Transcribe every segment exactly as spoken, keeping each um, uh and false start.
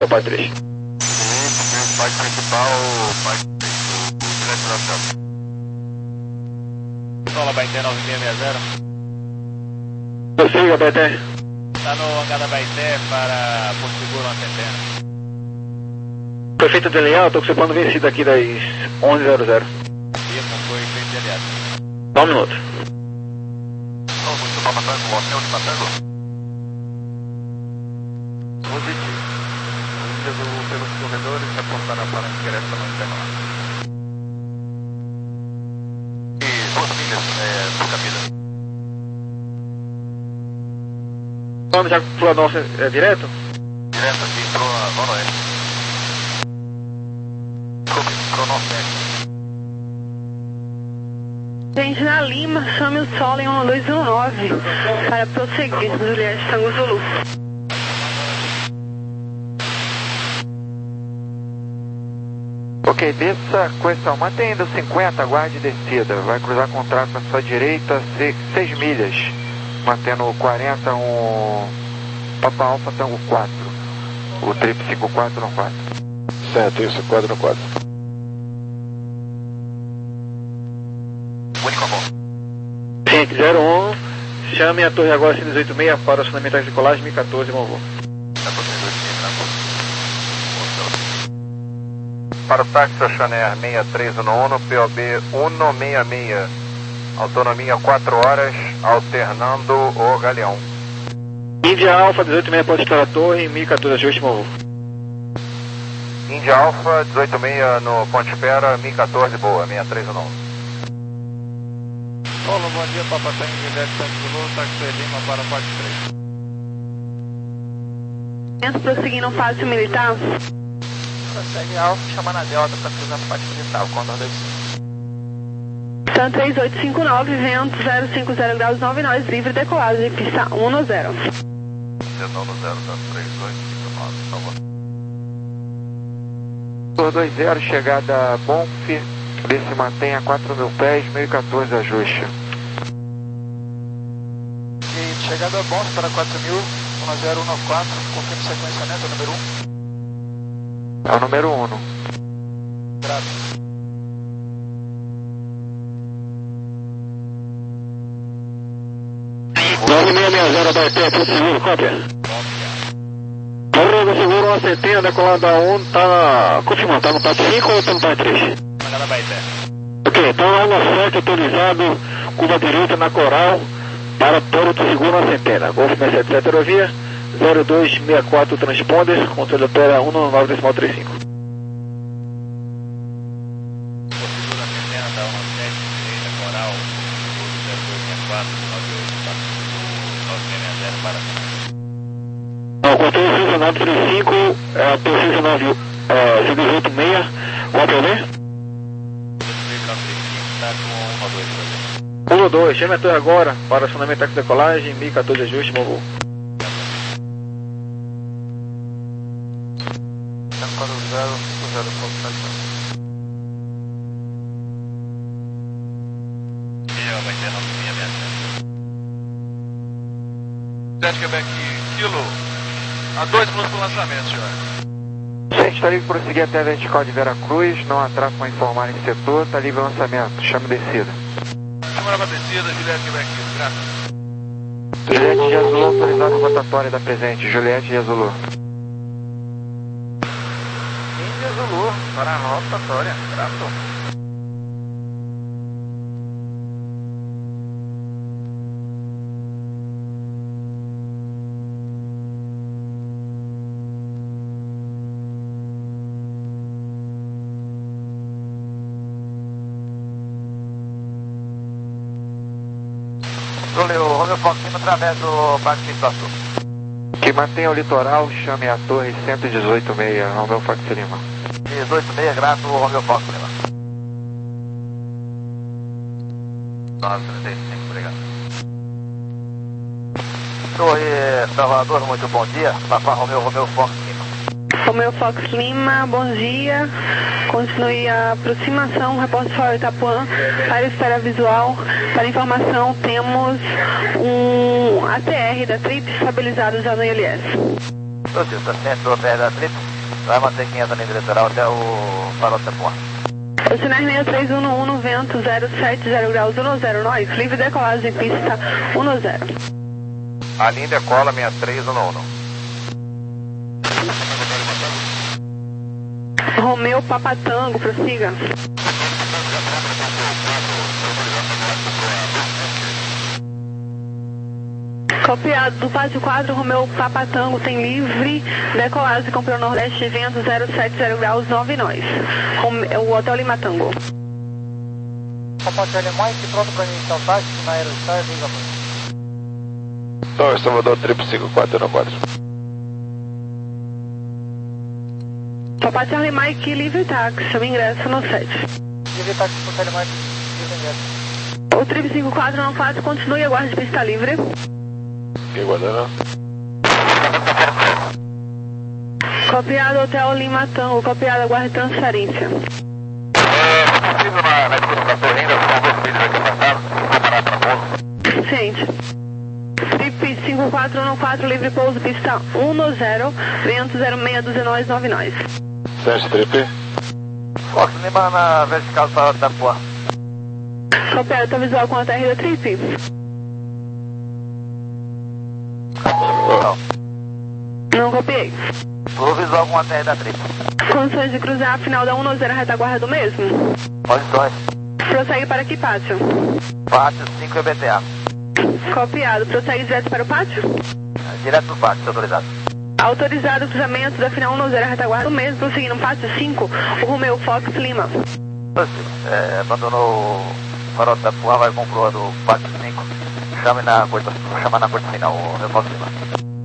Pai três. Pai principal, pai três, Sola Baité nove seis seis zero. Prossiga, Baité. Está no hangar da Baité para Porto Seguro, uma centena. Prefeito de Leal, estou com seu plano vencido aqui das onze zero zero. Isso, foi feito de aliado. Só um minuto. Não, muito para Matango, hotel de Matango. Positivo. Pelos, pelos corredores, reportaram para ingresso no interno. E duas milhas é, por caminho. Plano já para nosso é, direto? Direto aqui, entrou na noroeste. Entrou noroeste. Gente, na Lima, chame o Sol em um dois um nove para prosseguir, Juliette Tango Zulu. Ok, desça, question, mantendo cinquenta, aguarde descida. Vai cruzar contrato à sua direita, seis milhas. Mantendo quarenta, um Papa Alfa Tango quatro. O trip cinco quatro no quatro. Certo, isso, quatro no quatro. Único amor. Gente, zero um, chame a torre agora cento e dezoito seis para o acionamento de decolagem mil e quatorze, bom voo. Para o táxi Oceanair seis três um um, P O B cento e sessenta e seis, autonomia quatro horas, alternando o Galeão. Índia Alfa, dezoito seis pode estar a torre, mil e quatorze, ajuste, bom voo. Índia Alfa, dezoito seis no Ponte Espera, mil e quatorze, boa, seis três um um. Olá, bom dia, Papa Tango, Juliette Tango Zulu, táxi Lima para o Parque três. Prosseguindo fase militar. Prossegue Alfa, chamando a Delta para cruzar a parte militar, o Condor dois cinco. São três oito cinco nove, vento zero cinco zero graus nove, nós livre decolagem, pista um no zero. Desenho no zero, três oito cinco nove, por favor. Por dois zero, chegada Bonf, se mantém a quatro mil pés, mil e quatorze, ajuste. E chegada Bonf para quatro mil, um zero um nove quatro, confirme sequenciamento, número um. É o número um. Graças. nove seis seis zero, Baité, Porto Seguro, cópia. Porto Seguro, uma centena, decolada um, tá confirmando, tá no P A T cinco ou tá no P A T três? Hangar da Baité. Ok, então é uma sete autorizado, curva direita na Coral, para Porto Seguro, uma centena. Golf sessenta e sete Aerovia, zero dois seis quatro transponder, controle opera um nove decimal trinta e cinco. Porto Seguro, a centena, da uma sete, direita, Coral, zero dois seis quatro, nove oito quatro nove seis zero para Não, controle funcionado trinta e cinco, é, P nove, é, cento e dezoito seis, qual é o problema? um dois, chame a torre agora para acionamento táxi decolagem, mil e quatorze, ajuste, bom voo. sete Quebec, Kilo, a dois minutos do lançamento, senhor. Gente, está livre para prosseguir até a vertical de Veracruz, não atraso para informar em setor, está livre o lançamento, chame descida. Câmara para descida, Juliette Quebec, graças. Juliette de Azul, autorizado rotatória da presente, Juliette de Azul. Índia Zulu, para a rotatória, graças. Valeu, Romeu Fox, através do Parque Sul. Que mantenha o litoral, chame a torre cento e dezoito seis, Romeu Fox Lima. dezoito seis, grato, Romeu Fox Lima. nove trinta e cinco, obrigado. Torre Salvador, muito bom dia. Papá Romeu, Romeu Fox Lima. Romeu Fox Lima, bom dia. Continue a aproximação, repórter Fora Itapuã, para espera visual. Para informação, temos um A T R da Trip estabilizado já no I L S. Você está certo, da Trip? Vai manter quinhentos na linha litoral até o farol de Itapuã. Oceanar seis três um um, vento zero sete zero graus dez, nós, livre decolagem, pista dez. A linha decola seis três um um. Romeu Papatango, prossiga. Copiado do Pátio quatro, Romeu Papatango tem livre decolagem com o Nordeste, vento zero sete zero graus nove, nós. O Hotel Lima Tango. Papatango Mike, pronto para iniciar o táxi na Aerostar, liga para. Então, Salvador, triplo cinco quatro no quatro. Papai Charlie Mike, livre táxi, chama ingresso no sete. Livre táxi para Charlie Mike, livre ingresso. O triplo cinco quatro no quatro, continue e aguarde pista livre. Que guardando? Copiado Hotel Lima Tango, copiado, aguarde transferência. É possível na, na escuta da torre ainda, são dois filhos aqui passados, preparar para pouso. Ciente. Trip cinco quatro um quatro, livre pouso, pista dez, vento zero seis um dois nove nove. Sete Trip. Fox Lima na vertical do farol de Itapuã. Copiado, tá visual com a T R da Trip. Não. Não copiei. Vou visual com a T R da Trip. Condições de cruzar a final da dez, retaguarda do mesmo. Condições. Prossegue para que pátio? Pátio cinco E B T A. Copiado, prossegue direto para o pátio? Direto do pátio, autorizado. Autorizado o cruzamento da final dez, retaguarda do mesmo, prosseguindo pátio cinco, o Romeu Fox Lima. É, abandonou o farol de Itapuã, vai com proa do pátio cinco. Chame na corta, chamar na corta final, o Romeu Fox Lima.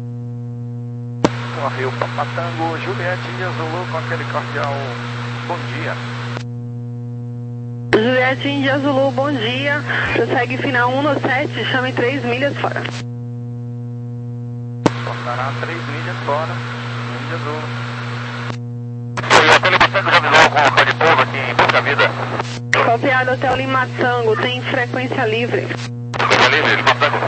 Rio Papatango, Juliette India Zulu com aquele cordial bom dia. Juliette India Zulu, bom dia. Prossegue final dezessete, chame três milhas fora. Passará três milhas fora, India Zulu. E aquele Matango já avisou com o carro de povo aqui em Busca Vida. Copiado Hotel Lima Tango, tem frequência livre. Frequência livre, Lima Tango.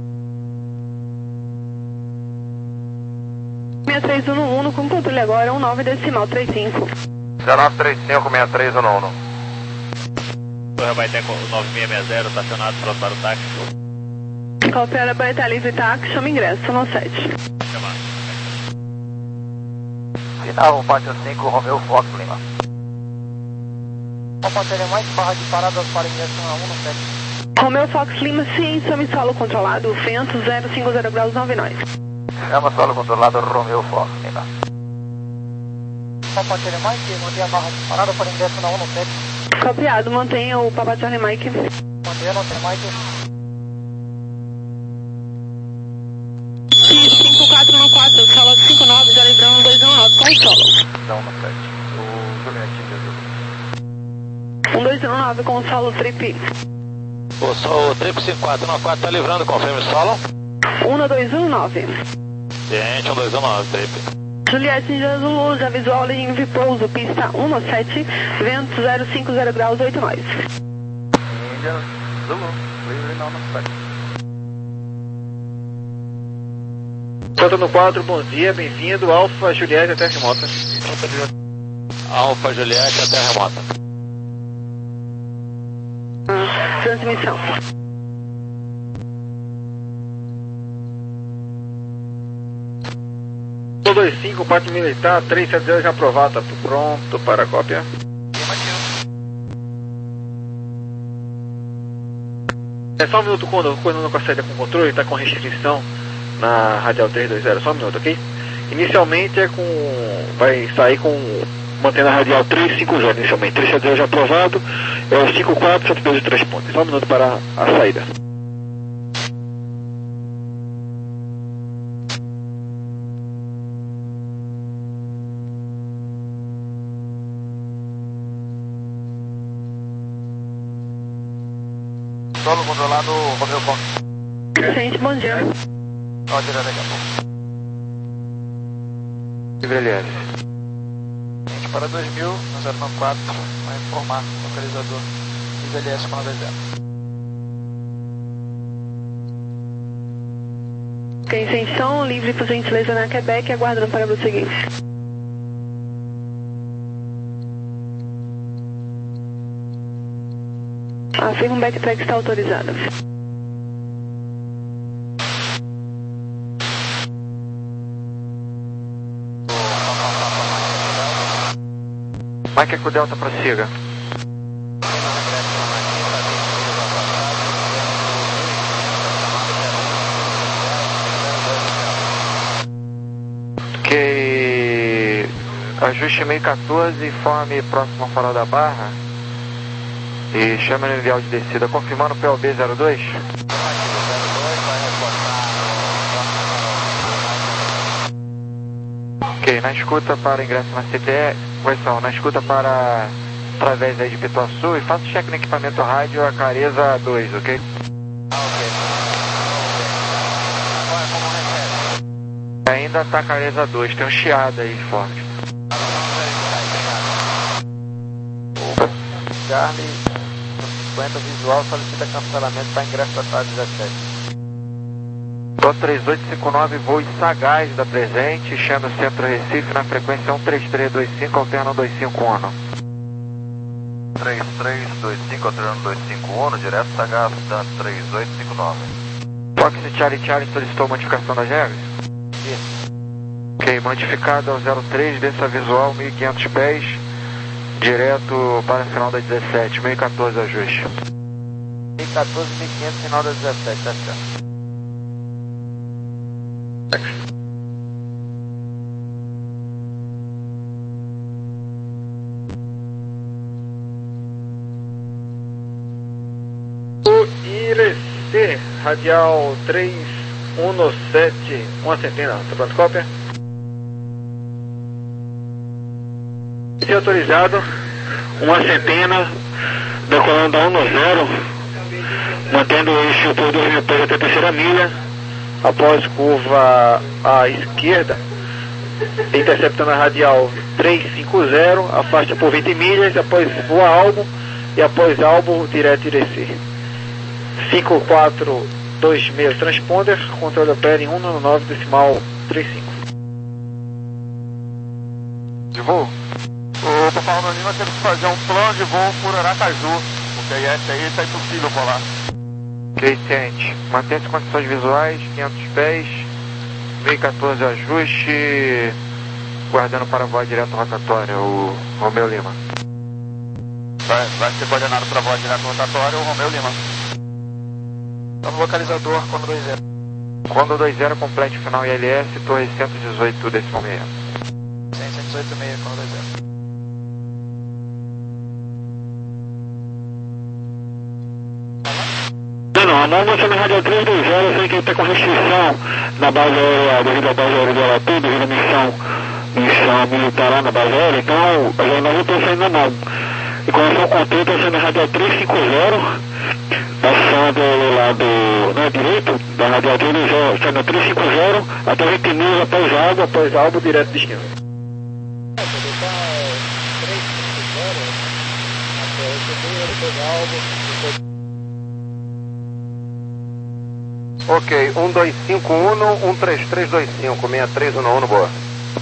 seis três um um, com controle agora, um nove decimal trinta e cinco. nove três cinco, seis três um um. Torre Baité nove seis seis zero, estacionado pronto para o táxi. Copiado Baité livre táxi, chama ingresso no sete. Chamar. Final, pátio cinco, Romeu Fox Lima. Papatango Mike, barra de paradas para ingresso na um no sete. Romeu Fox Lima, sim, chame solo controlado, vento zero cinco zero graus nove nove. Chama solo controlado Romeu Fox Lima. Papatango Mike, mantenha a barra de parada para ingresso na um no sete. Copiado, mantenha o Papa Charlie Mike. Mantenha a nossa Mike. cinco quatro um quatro, solo cinco nove, já livrando dois um nove com solo. Não, no sete. O Juliette India Zulu. um dois um nove com solo trip. O, so, o trip cinco quatro um quatro tá livrando, confirme solo. um dois um nove. Gente, um dois um nove, trip. Juliette India Zulu, já visual livre pouso, pista dezessete, vento zero cinco zero graus oito nove. India Zulu, livre não no sete. quatro no quatro, bom dia, bem-vindo, Alfa Juliette até remota. Alfa Juliette até remota. Transmissão. dois cinco, parte militar, três sete zero já aprovado, tá pronto para a cópia. É só um minuto quando, quando não consegue com controle, está com restrição na radial três dois zero, só um minuto, ok? Inicialmente é com, vai sair com, mantendo a radial três cinco zero inicialmente, três sete zero já aprovado, é o cinco quatro sete dois três pontos, só um minuto para a saída. Solo controlado, Romeu Fox. Gente, bom dia. Pode ir daqui a pouco. Livre L S. Gente, para dois mil, no zero nove quatro, vai informar o localizador. Livre L S para nove zero. Ok, extensão livre por gentileza na Quebec, aguardando para o seguinte. Afirma, o backtrack está autorizado. Mike Eco Delta, prossiga. Ok. Ajuste meio quatorze, informe próximo ao farol da Barra. E chama no envial de descida, confirmando o P O B zero dois. Ok, na escuta para ingresso na C T E, correção, na escuta para através aí de Pituaçu e faça o check no equipamento rádio a Clareza dois, ok? Ainda está Clareza dois, tem um chiado aí forte. Charlie, cinquenta visual, solicita cancelamento para ingresso da sala dezessete. T O três oito cinco nove, voos Sagaz da presente, chama o Centro Recife na frequência um três três dois cinco, alterna dois cinco um. três três dois cinco, alterna dois cinco um, direto Sagaz, Dan três oito cinco nove. Fox Charlie Charlie solicitou modificação das regras? Isso. Ok, modificado ao zero três, desça visual, mil e quinhentos pés, direto para o final da dezessete, mil e quatorze ajuste. mil e quatorze, mil e quinhentos, final da dezessete, tá certo. O I R C, radial três um sete, uma centena, tá pronto, cópia? Se autorizado, uma centena, decolando da um zero, mantendo o eixo por dois mil pés até a terceira milha, após curva à esquerda, interceptando a radial trezentos e cinquenta, afasta por vinte milhas, após voa Albo e após Albo, direto I R C. cinco quatro dois seis transponder, controle opera em um nove decimal trinta e cinco. De voo? O Papai Lima teve que fazer um plano de voo por Aracaju, porque esse aí está impossível voar. Ok, ciente. Mantenha-se condições visuais, quinhentos pés, mil e quatorze ajuste, guardando para voar direto rotatória, o Romeu Lima. Vai, vai ser coordenado para voar direto rotatória, o Romeu Lima. Novo localizador, Condor dois zero. Condor dois zero, complete final I L S, torre cento e dezoito decimal seis. cento e dezoito vírgula seis, Condor dois zero. Não, não, a norma é na radial três dois zero, eu sei que ele está com restrição na base aérea, devido à base aérea de Aratu, devido à missão, missão militar lá na base aérea, então a jornada está saindo não. E com relação ao controle, está saindo na radial trezentos e cinquenta, passando lá do, na direita, da radial três dois zero, saindo trezentos e cinquenta, até vinte mil após algo, após algo, direto de esquerda. Ok, um dois cinco um, um três três dois cinco, seis três um um, boa.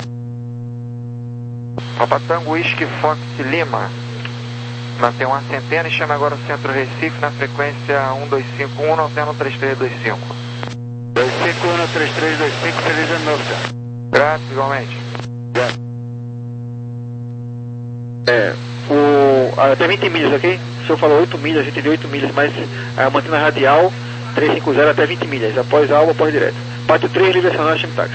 Papa Tango Whisky Fox Lima, mantém uma centena e chama agora o Centro Recife na frequência um dois cinco um, alterna três três dois cinco. dois cinco um, três três dois cinco, feliz ano novo, cara. Graças, igualmente. É, o, até vinte milhas, ok? O senhor falou oito milhas, a gente deu oito milhas, mas a mantendo a radial trezentos e cinquenta até vinte milhas, após algo, após direto. Pátio três, direcional, chame táxi.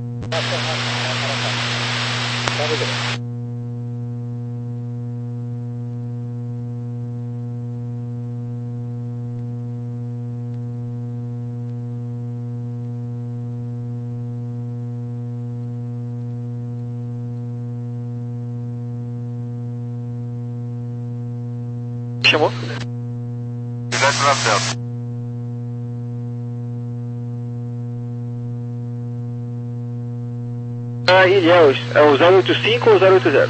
Chamou? Direto na Delta. Ah, Ilhéus, é o zero oito cinco ou zero oito zero?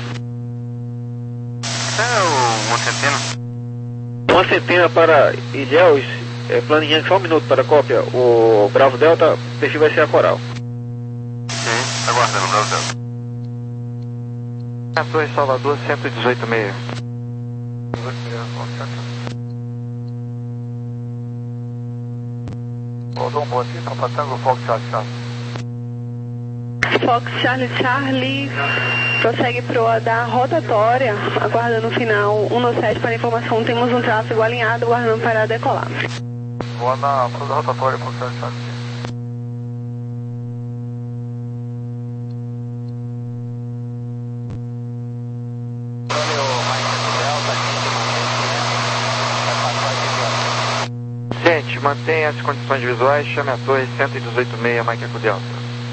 É o uma centena. Uma centena para Ilhéus, é, planinha, só um minuto para a cópia. O Bravo Delta, o perfil vai ser a Coral. Sim, aguardando o Bravo Delta. A Torre Salvador cento e dezoito vírgula seis. Rodou um bom aqui, Papa Tango, Fox Charlie Charlie. Fox Charlie Charlie prossegue proa da rotatória, aguardando o final um no sete para informação. Temos um tráfego alinhado, aguardando para decolar. Voa na da rotatória, Fox Charlie Charlie. Gente, mantenha as condições visuais, chame a torre cento e dezoito ponto seis, Mike Eco Delta.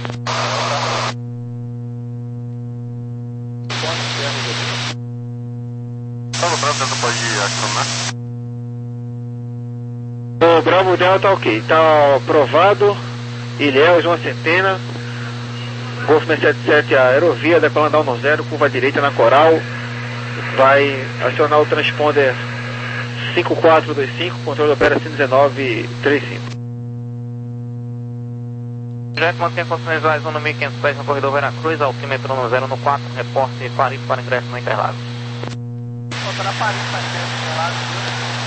O Bravo Delta ok, tá aprovado. Ilhéus, uma centena. Golf seis sete sete, a aerovia, decolando a um zero, curva direita na Coral. Vai acionar o transponder cinco quatro dois cinco, controle opera cento e dezenove trinta e cinco. Projeto mantém condições visuais um no mil e quinhentos pés no corredor Veracruz, altímetro no zero no quatro, reporte Paris para ingresso no Interlagos. Volta na Paris para ingresso no Interlagos.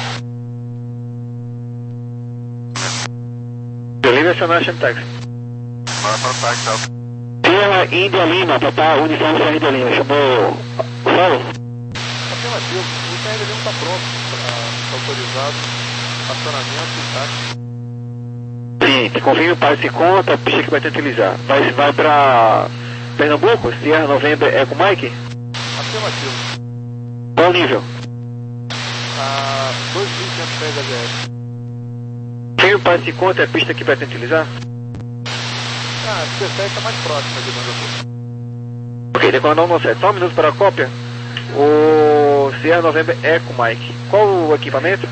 Livre acionar Chemtex. Bora para o táxi, Alfa. Sierra Índia Lima, Papá Uniforme Sierra Índia Lima. Chamou o Saulo? Afirmativo, o Sierra Índia Lima está pronto, está autorizado, acionamento e táxi. Sim, confirme o pai se conta, a pista que vai ter que utilizar. Vai, vai para Pernambuco, Sierra November Eco Mike? Afirmativo. Qual o nível? A dois mil e quinhentos pés A G S. Confirme o pai se conta, a pista que vai ter que utilizar? Ah, a dezessete está mais próxima de onde eu estou. Ok, decomandar um sete. Só um minuto para a cópia. O Sierra November Eco Mike. Qual o equipamento?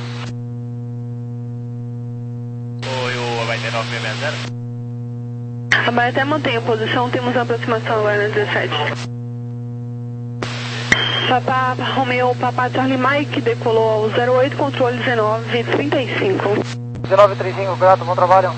Oi, o Abaité nove seis zero. Abaité mantém a posição, temos a aproximação agora na dezessete. Papá Romeo, Papá Charlie Mike decolou ao zero oito, controle dezenove trinta e cinco. dezenove trinta e cinco, grato, bom trabalho.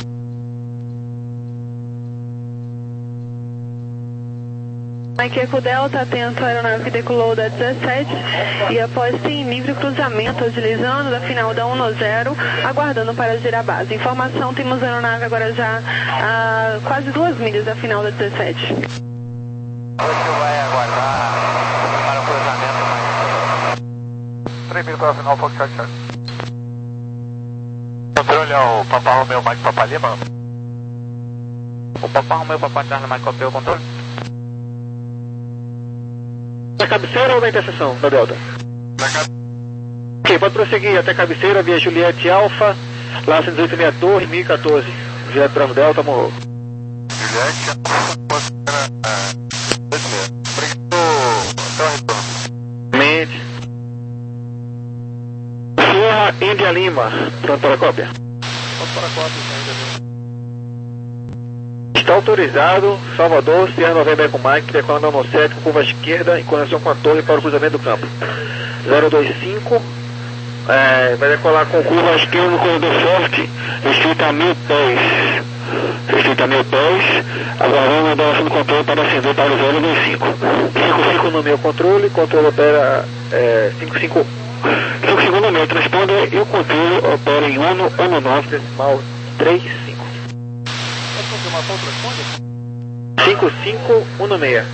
Mike Eco Delta, atento à aeronave que decolou da dezessete e após tem livre cruzamento, utilizando da final da um no zero, aguardando para girar a base. Informação, temos a aeronave agora já a quase duas milhas da final da dezessete. Hoje vai aguardar para o cruzamento. três mil para a final, Fox Charlie Charlie. Controle é o Papá Romeu, Mike Papa Lima. O Papá Romeu, Papá Charlie Mike copiou o controle. Na cabeceira ou na interseção da Delta? Na cabeceira. Ok, pode prosseguir até a cabeceira via Juliette Alpha, lá cento e dezoito meia Torre, mil e quatorze. Juliette Bravo Delta, morrou. Juliette, considera dois meses. Obrigado, até o retorno. Mente. Sierra Índia Lima, pronto para a cópia. Vamos para a cópia, ainda mesmo. Está autorizado, Salvador, Sierra November Eco Mike, decolando no sete, curva esquerda, em conexão com a torre para o cruzamento do campo. zero dois cinco, é, vai decolar com curva esquerda no corredor forte, restrita a mil pés. Restrita a mil pés, aguardando a delação do controle para ascender para o zero dois cinco. cinco cinco no meu controle, controle opera é, cinco cinco. cinco cinco no meu transponder e o controle opera em um no nove decimal três cinco. Pode confirmação, transponder? cinco cinco um no meio.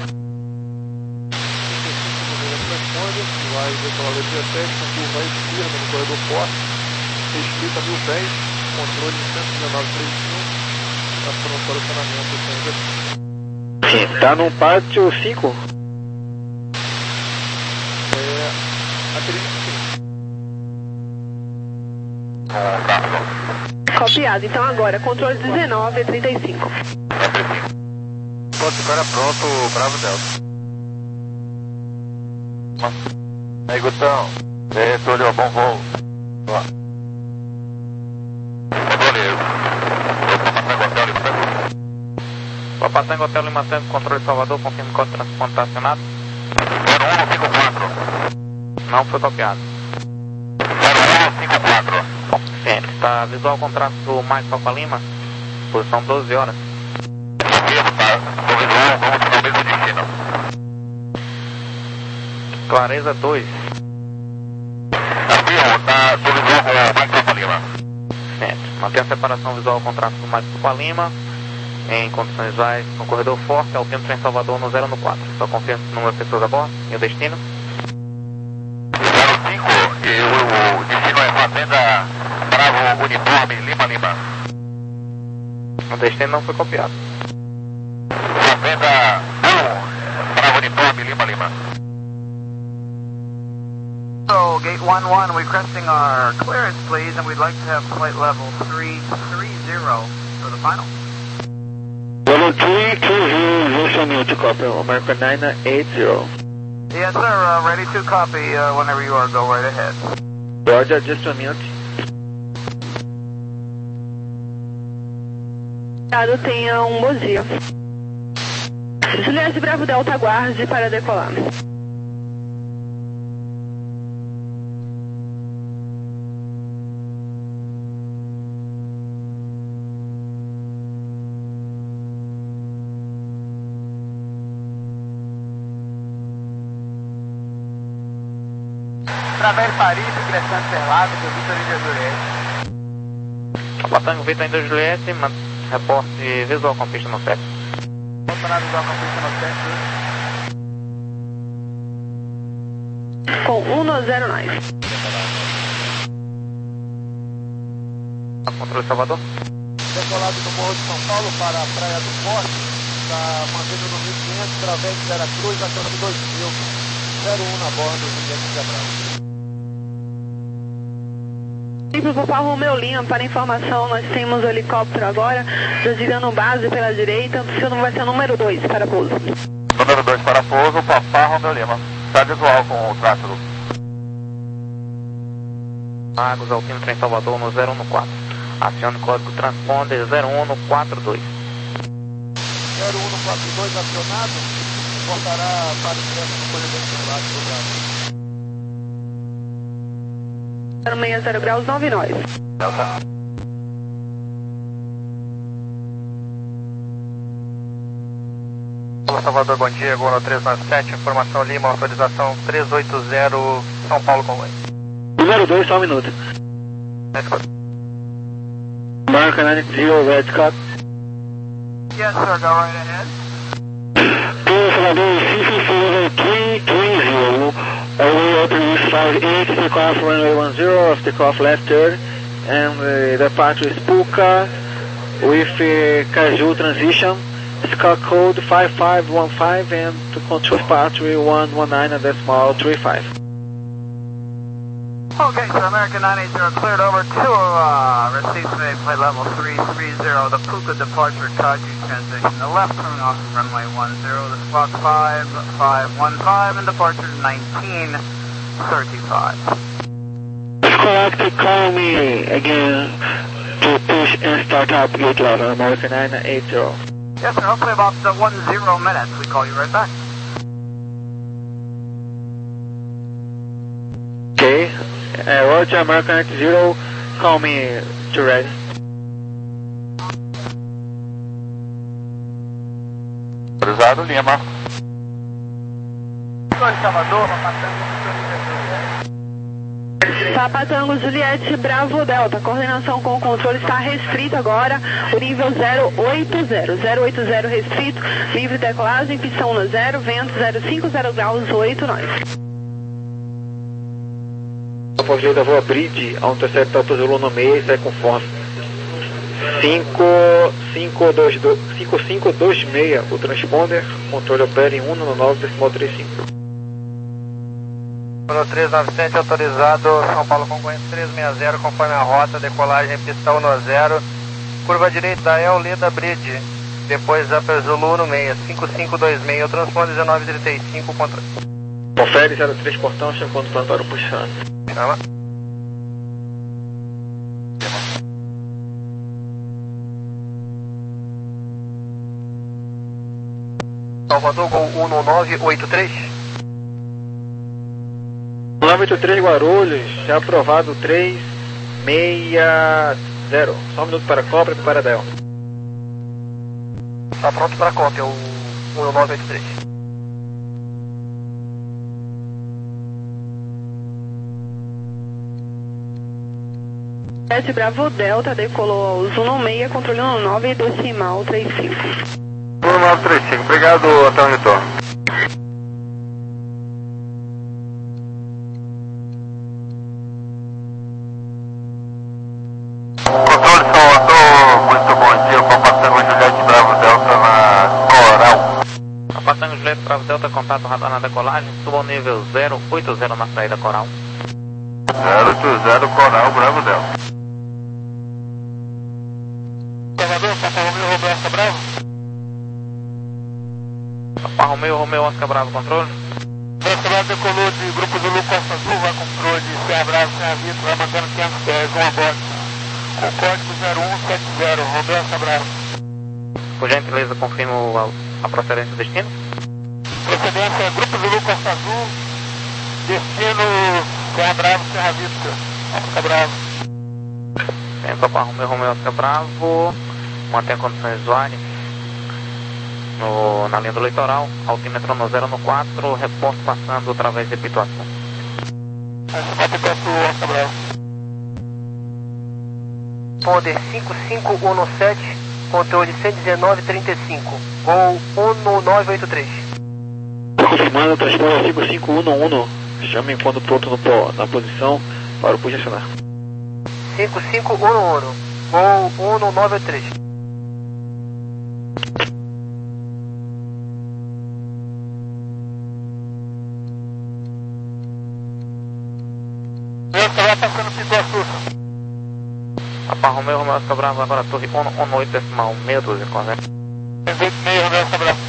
Transponder, vai decolar da dezessete, com curva esquerda no corredor forte, restrita a mil pés, controle cento e dezenove três cinco, está pronto para o acionamento do Sim, tá num pátio cinco. É, acredito que sim. Copiado, então agora, controle dezenove trinta e cinco. Pronto, agora pronto, Bravo Delta. Aí, Gutão. É, Túlio, bom voo. Ó. Papá Tango Hotel Lima Tango, controle Salvador, confirme que o transporte está acionado. zero um cinco quatro. Não foi copiado. zero um cinco quatro. Bom, suficiente. Está visual o contrato do Mike Papa Lima, posição doze horas. Mesmo, tá? Tô visual, vamos para o mesmo destino. Clareza dois. Tá, tá, tô visual com o Mike Papa Lima. Suficiente. Mantenha a separação visual com tráfego mais com a Lima. Em condições visuais, no corredor forte, Alpino em Salvador no zero no quatro. Só confirma o número de pessoas a bordo e o destino. zero cinco, e o, o destino é Fazenda Bravo Uniforme, Lima Lima. O destino não foi copiado. Fazenda um, Bravo Uniforme, Lima Lima. So, gate one one, requesting our clearance, please, and we'd like to have flight level three three zero for the final. Level three two zero, Wilson to copy, American nine eight zero. Yes, sir, uh, ready to copy uh, whenever you are, go right ahead. Roger, just a minute. Tenha um bom dia. Juliette Bravo Delta, aguarde para decolar. Través Paris, ingressante Cerlado, do Vitor Índia Juliette. Patango Vitor Índia Juliette, reporte visual com pista no sete. Reporte visual com pista no sete. Com um zero nove. Controle Salvador. Decolado do Morro de São Paulo para a Praia do Forte, está mantendo no mil e quinhentos, através de Veracruz, acionando dois mil, zero um na bordo do Juliette Cabral. Por favor, Romeu Lima, para informação, nós temos o helicóptero agora, desligando base pela direita, o seu vai ser o número dois para pouso. Número dois para pouso, Papá Romeu Lima. Está visual com o tráfego. Lagos, Alpino em Salvador no zero um no quatro. Acione o código transponder zero um no quatro dois. zero um no quatro dois acionado, portará para o ingresso no corredor celular do Brasil. zero seis zero graus nove nove. Delta. Olá, Salvador, bom dia. Gol três nove sete, informação Lima, autorização trezentos e oitenta, São Paulo com oi. Número dois, só um minuto. American nine zero, red cut. Yes, sir, go right ahead. Two Salvador, C C C level three three zero. Away Optimus five eight, takeoff runway one zero, of takeoff left turn, and uh, departure is Puka with uh, casual transition, scar code five five one five, and to control departure one one nine and decimal three five. Okay, so American nine eight zero cleared over to uh, receive today flight level three three zero, the Puka departure Kaji transition, the left turn off runway one zero, the squawk five five one five, and departure nineteen thirty-five. It's correct to call me again to push and start up gate level, American nine eight zero. Yes, sir, hopefully about uh, one zero minutes, we call you right back. Okay. Uh, Roger, American nine zero, call me to ready. Autorizado, Lima. Salvador, Papa Tango Juliette Bravo Delta, coordenação com o controle está restrito agora, o nível zero oito zero, zero oito zero restrito, livre decolagem, pistão no zero, vento zero cinco zero graus oito nove. Apogeu voa bridge, a um terceiro Delta Zulu no meio e sai conforme. cinco cinco dois seis, o transponder, controle opera em um no nove, decimal trinta e cinco. Número trezentos e noventa e sete, autorizado, São Paulo concorrente trezentos e sessenta, conforme a rota, decolagem, pistão no zero, curva direita da El Leda Bridge, depois Upper Zulu no meio, cinco cinco dois seis, o transponder dezenove trinta e cinco, contra... Confere zero três portão, chegando para para o puxando. Chama. Salvador, Gol um nove oito três. nove oito três Guarulhos, já aprovado três seis zero. Só um minuto para a cópia e para a Del. Está pronto para a cópia, o um nove oito três. sete Bravo Delta decolou ao Zuno seis, controle um nove, decimal trinta e cinco. um nove três cinco, obrigado, até o retorno. Controle Salvador, muito bom dia, Papa Tango Juliette Bravo Delta na Coral. Papa Tango Juliette Bravo Delta, contato radar na decolagem, suba ao nível zero oito zero na saída Coral. zero oito zero Coral, Bravo Delta. Salvador, Papa Romeu, Romeu, Oscar Bravo. Papa Romeu, Romeu, Oscar Bravo, controle. Oscar Bravo decolou de Grupo Zulu Costa Azul, vai controle de Serra Bravo, Serra Vitor, vai mandando quinhentos pés, uma bosta. Com código zero um sete zero, Romeu, Oscar Bravo. Por gentileza, confirmo a, a procedência do destino. Procedência é Grupo Zulu Costa Azul, destino Serra Bravo, Serra Vitor, Oscar Bravo. Tem Papa Romeu, Romeu, Oscar Bravo, mantém condições visuais no, na linha do litoral, altímetro no zero no quatro, reporte passando através de Pituaçu. Essa Pituaçu, Oscar Bravo. Ponder cinco cinco um sete, controle cento e dezenove trinta e cinco, voo um nove oito três. Confirmando, transponder cinco cinco um um, chame quando pronto no, na posição para o posicionar. cinco cinco um um, voo um nove oito três. Oscar Bravo passando Pituaçu. Papa Romeu, Romeu, Oscar Bravo, agora torre um oito decimal meia dúzia, correto? meio, Romeu, Oscar Bravo.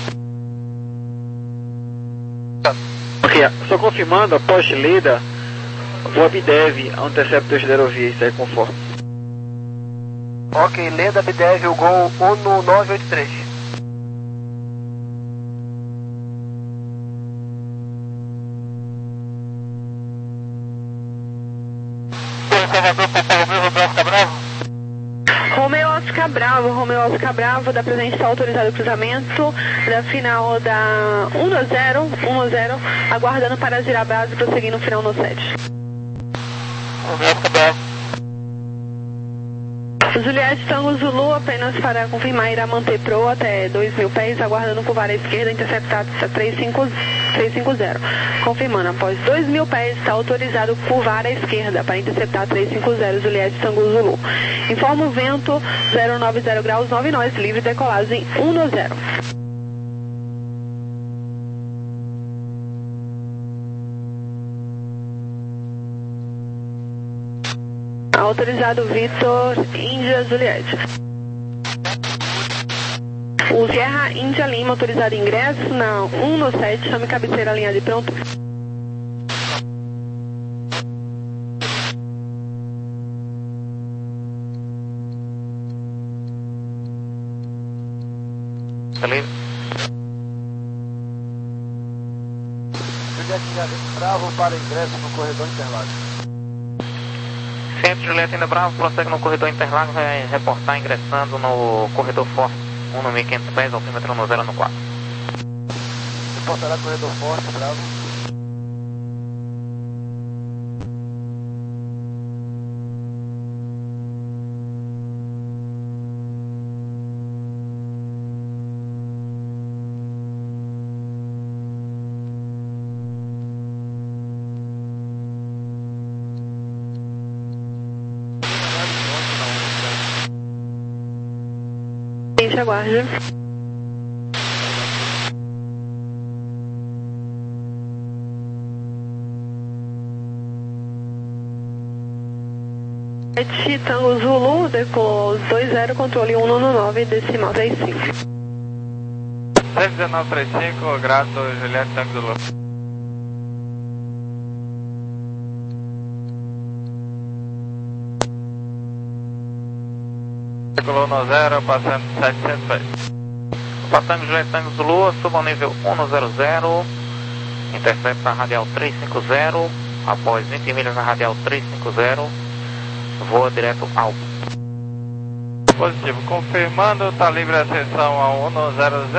Ok, só confirmando, após lida, voo Abdev, interceptor de aerovia, segue conforme. Ok, Leda Abdev, o gol um nove oito três. Salvador, Papa Romeu, Romeu, Oscar Bravo. Romeu Oscar Bravo, Romeu Oscar Bravo, da presente está autorizado o cruzamento da final da um zero, um zero, aguardando para girar a base e prosseguir no final no sete. Romeu, Oscar Bravo. Juliette Tango Zulu, apenas para confirmar, irá manter Pro até dois mil pés, aguardando curvar à esquerda, interceptado trezentos e cinquenta. Confirmando, após dois mil pés, está autorizado curvar à esquerda para interceptar trezentos e cinquenta, Juliette Tango Zulu. Informa o vento, zero nove zero graus, nove nós, livre decolagem um zero. Autorizado Vitor, Índia, Juliette. O Sierra Índia Lima, autorizado ingresso na um no sete, chame cabeceira, linha de pronto. Ali. Juliette Bravo para ingresso no corredor Interlagos. Sempre Juliette ainda Bravo, prossegue no corredor Interlagos, vai reportar ingressando no corredor Forte, um no mil e quinhentos pés, altímetro no zero no quatro. Reportará corredor Forte, Bravo. Gente, aguarde. Tango Zulu, decolou dois zero, controle um nove, decimal trinta e cinco. sete dezenove trinta e cinco, grato, Juliette Tango Zulu. Decolou no zero, passando setecentos pés. Passando Juliette Tango Zulu, suba ao nível um zero zero, intercepta na radial trezentos e cinquenta, após vinte milhas na radial trezentos e cinquenta, voa direto ao. Positivo, confirmando, está livre a ascensão a um zero zero.